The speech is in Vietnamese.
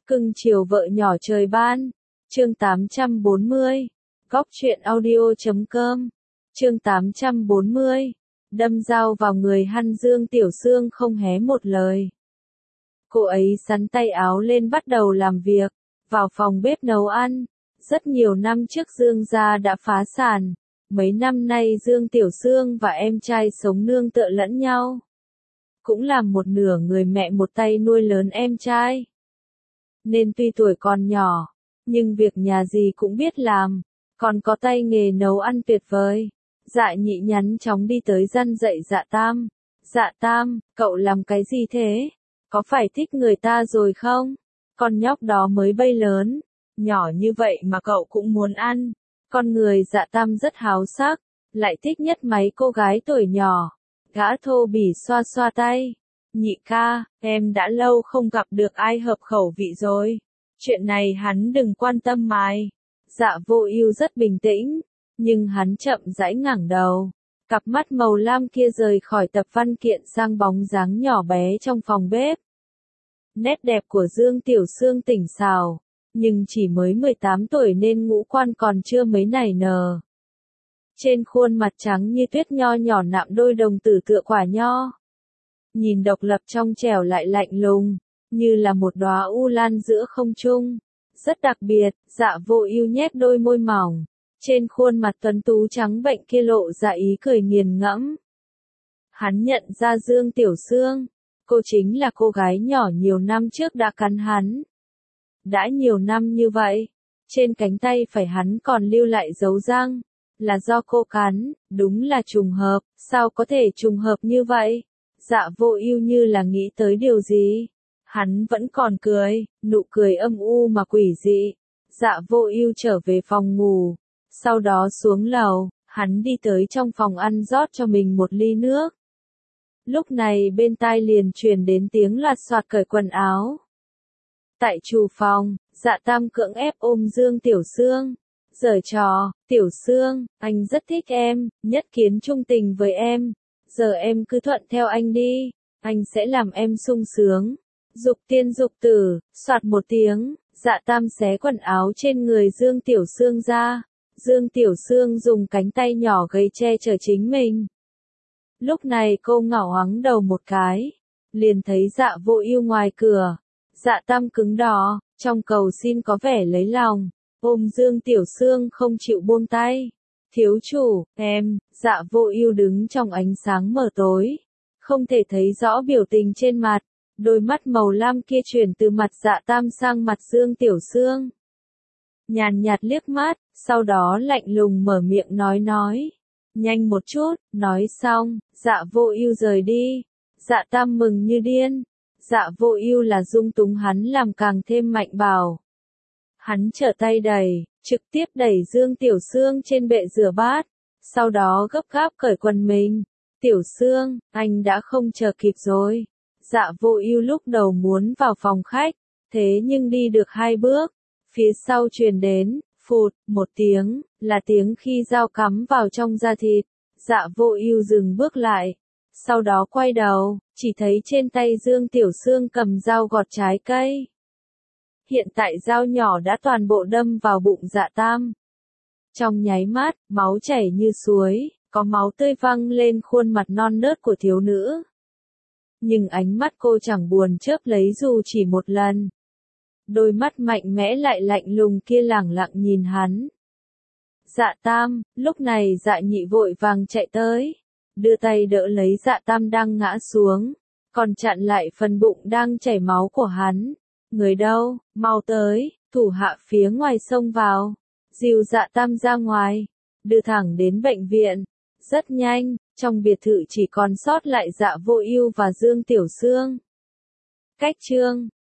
Cưng chiều vợ nhỏ trời ban. Chương 840. Góc truyện audio.com. Chương 840. Đâm dao vào người hắn. Dương Tiểu Sương không hé một lời. Cô ấy xắn tay áo lên bắt đầu làm việc, vào phòng bếp nấu ăn. Rất nhiều năm trước Dương gia đã phá sản. Mấy năm nay Dương Tiểu Sương và em trai sống nương tựa lẫn nhau. Cũng làm một nửa người mẹ một tay nuôi lớn em trai. Nên tuy tuổi còn nhỏ, nhưng việc nhà gì cũng biết làm, còn có tay nghề nấu ăn tuyệt vời. Dạ Nhị nhắn chóng đi tới răn dạy Dạ Tam. Dạ Tam, cậu làm cái gì thế? Có phải thích người ta rồi không? Con nhóc đó mới bay lớn, nhỏ như vậy mà cậu cũng muốn ăn. Con người Dạ Tam rất háo sắc, lại thích nhất mấy cô gái tuổi nhỏ. Gã thô bỉ xoa xoa tay. Nhị ca, em đã lâu không gặp được ai hợp khẩu vị rồi. Chuyện này hắn đừng quan tâm mày. Dạ Vô Ưu rất bình tĩnh, nhưng hắn chậm rãi ngẩng đầu. Cặp mắt màu lam kia rời khỏi tập văn kiện sang bóng dáng nhỏ bé trong phòng bếp. Nét đẹp của Dương Tiểu Sương tỉnh xảo, nhưng chỉ mới 18 tuổi nên ngũ quan còn chưa mấy nảy nở. Trên khuôn mặt trắng như tuyết nho nhỏ nạm đôi đồng tử tựa quả nho. Nhìn độc lập trong trẻo lại lạnh lùng, như là một đóa u lan giữa không trung. Rất đặc biệt. Dạ Vô Ưu nhếch đôi môi mỏng. Trên khuôn mặt tuấn tú trắng bệnh kia lộ ra ý cười nghiền ngẫm. Hắn nhận ra Dương Tiểu Sương. Cô chính là cô gái nhỏ nhiều năm trước đã cắn hắn. Đã nhiều năm như vậy, trên cánh tay phải hắn còn lưu lại dấu răng. Là do cô cắn, đúng là trùng hợp, sao có thể trùng hợp như vậy? Dạ Vô Ưu như là nghĩ tới điều gì. Hắn vẫn còn cười, nụ cười âm u mà quỷ dị. Dạ Vô Ưu trở về phòng ngủ, sau đó xuống lầu, hắn đi tới trong phòng ăn rót cho mình một ly nước. Lúc này bên tai liền truyền đến tiếng loạt soạt cởi quần áo. Tại chủ phòng, Dạ Tam cưỡng ép ôm Dương Tiểu Sương. Giở trò, Tiểu Sương, anh rất thích em, nhất kiến trung tình với em. Giờ em cứ thuận theo anh đi, anh sẽ làm em sung sướng. Dục tiên dục tử. Soạt một tiếng, Dạ Tam xé quần áo trên người Dương Tiểu Sương ra. Dương Tiểu Sương dùng cánh tay nhỏ gầy che chở chính mình. Lúc này cô ngảo ngoáng đầu một cái, liền thấy Dạ Vô Ưu ngoài cửa. Dạ Tam cứng đờ, trong cầu xin có vẻ lấy lòng, ôm Dương Tiểu Sương không chịu buông tay. Thiếu chủ, em. Dạ Vô Ưu đứng trong ánh sáng mờ tối, không thể thấy rõ biểu tình trên mặt. Đôi mắt màu lam kia chuyển từ mặt Dạ Tam sang mặt Dương Tiểu Sương. Nhàn nhạt liếc mắt, sau đó lạnh lùng mở miệng nói. Nhanh một chút. Nói xong, Dạ Vô Ưu rời đi. Dạ Tam mừng như điên. Dạ Vô Ưu là dung túng hắn làm càng thêm mạnh bạo. Hắn trở tay đẩy, trực tiếp đẩy Dương Tiểu Sương trên bệ rửa bát, sau đó gấp gáp cởi quần mình. Tiểu Sương, anh đã không chờ kịp rồi. Dạ Vô Ưu lúc đầu muốn vào phòng khách, thế nhưng đi được 2 bước, phía sau truyền đến, phụt, một tiếng, là tiếng khi dao cắm vào trong da thịt. Dạ Vô Ưu dừng bước lại, sau đó quay đầu, chỉ thấy trên tay Dương Tiểu Sương cầm dao gọt trái cây. Hiện tại dao nhỏ đã toàn bộ đâm vào bụng Dạ Tam. Trong nháy mắt, máu chảy như suối, có máu tươi văng lên khuôn mặt non nớt của thiếu nữ. Nhưng ánh mắt cô chẳng buồn chớp lấy dù chỉ một lần. Đôi mắt mạnh mẽ lại lạnh lùng kia lẳng lặng nhìn hắn. Dạ Tam. Lúc này Dạ Nhị vội vàng chạy tới, đưa tay đỡ lấy Dạ Tam đang ngã xuống, còn chặn lại phần bụng đang chảy máu của hắn. Người đâu, mau tới. Thủ hạ phía ngoài xông vào, dìu Dạ Tam ra ngoài, đưa thẳng đến bệnh viện. Rất nhanh, trong biệt thự chỉ còn sót lại Dạ Vô Ưu và Dương Tiểu Sương. Cách chương